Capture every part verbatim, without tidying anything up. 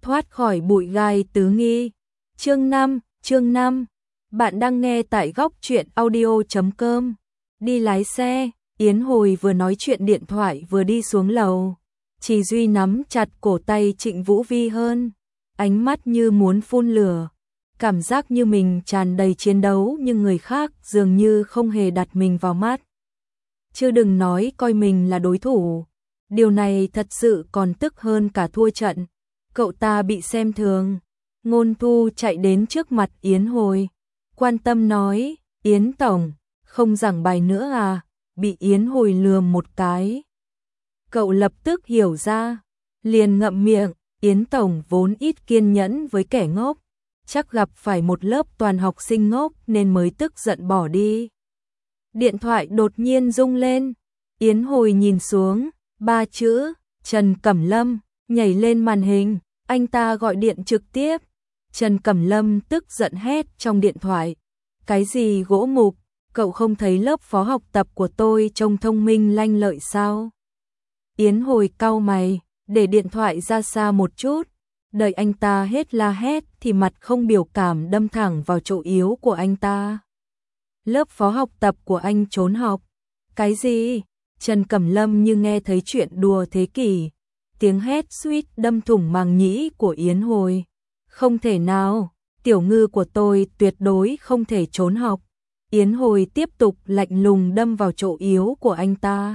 thoát khỏi bụi gai tứ nghi. Chương năm, chương năm. Bạn đang nghe tại góc truyện audio chấm com. Đi lái xe, Yến Hồi vừa nói chuyện điện thoại vừa đi xuống lầu. Chỉ Duy nắm chặt cổ tay Trịnh Vũ Vi hơn, ánh mắt như muốn phun lửa. Cảm giác như mình tràn đầy chiến đấu nhưng người khác dường như không hề đặt mình vào mắt. Chứ đừng nói coi mình là đối thủ. Điều này thật sự còn tức hơn cả thua trận. Cậu ta bị xem thường. Ngôn Thu chạy đến trước mặt Yến Hồi, quan tâm nói, Yến Tổng, không giảng bài nữa à? Bị Yến Hồi lườm một cái. Cậu lập tức hiểu ra, liền ngậm miệng, Yến Tổng vốn ít kiên nhẫn với kẻ ngốc, chắc gặp phải một lớp toàn học sinh ngốc nên mới tức giận bỏ đi. Điện thoại đột nhiên rung lên, Yến Hồi nhìn xuống, ba chữ, Trần Cẩm Lâm, nhảy lên màn hình, anh ta gọi điện trực tiếp. Trần Cẩm Lâm tức giận hét trong điện thoại, cái gì gỗ mục, cậu không thấy lớp phó học tập của tôi trông thông minh lanh lợi sao? Yến Hồi cau mày, để điện thoại ra xa một chút, đợi anh ta hết la hét thì mặt không biểu cảm đâm thẳng vào chỗ yếu của anh ta. Lớp phó học tập của anh trốn học. Cái gì? Trần Cẩm Lâm như nghe thấy chuyện đùa thế kỷ, tiếng hét suýt đâm thủng màng nhĩ của Yến Hồi. Không thể nào, tiểu ngư của tôi tuyệt đối không thể trốn học. Yến Hồi tiếp tục lạnh lùng đâm vào chỗ yếu của anh ta.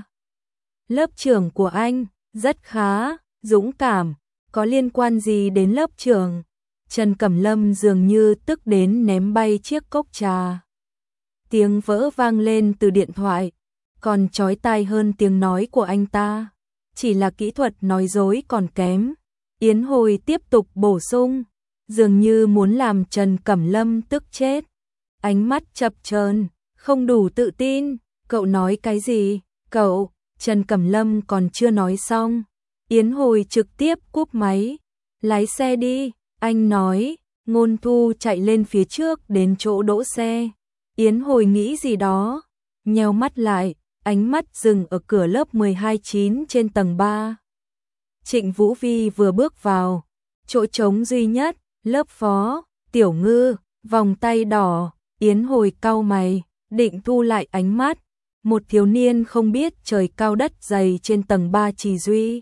Lớp trưởng của anh, rất khá, dũng cảm, có liên quan gì đến lớp trưởng? Trần Cẩm Lâm dường như tức đến ném bay chiếc cốc trà. Tiếng vỡ vang lên từ điện thoại, còn chói tai hơn tiếng nói của anh ta. Chỉ là kỹ thuật nói dối còn kém. Yến Hồi tiếp tục bổ sung, dường như muốn làm Trần Cẩm Lâm tức chết. Ánh mắt chập chờn, không đủ tự tin, cậu nói cái gì? Cậu, Trần Cẩm Lâm còn chưa nói xong. Yến Hồi trực tiếp cúp máy. Lái xe đi, anh nói. Ngôn Thu chạy lên phía trước đến chỗ đỗ xe. Yến Hồi nghĩ gì đó, nheo mắt lại, ánh mắt dừng ở cửa lớp mười hai chín trên tầng ba. Trịnh Vũ Vi vừa bước vào, chỗ trống duy nhất, lớp phó, Tiểu Ngư, vòng tay đỏ. Yến Hồi cau mày, định thu lại ánh mắt. Một thiếu niên không biết trời cao đất dày trên tầng ba Chỉ Duy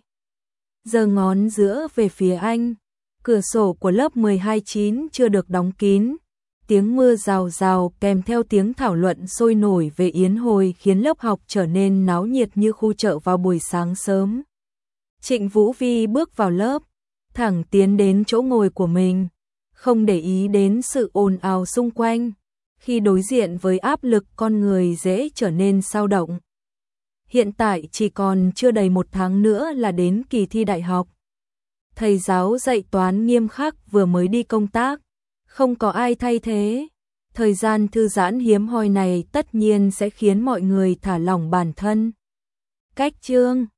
giơ ngón giữa về phía anh. Cửa sổ của lớp mười hai chín chưa được đóng kín. Tiếng mưa rào rào kèm theo tiếng thảo luận sôi nổi về Yến Hồi khiến lớp học trở nên náo nhiệt như khu chợ vào buổi sáng sớm. Trịnh Vũ Vi bước vào lớp, thẳng tiến đến chỗ ngồi của mình, không để ý đến sự ồn ào xung quanh. Khi đối diện với áp lực con người dễ trở nên xao động. Hiện tại chỉ còn chưa đầy một tháng nữa là đến kỳ thi đại học. Thầy giáo dạy toán nghiêm khắc vừa mới đi công tác, không có ai thay thế. Thời gian thư giãn hiếm hoi này tất nhiên sẽ khiến mọi người thả lỏng bản thân. Cách chương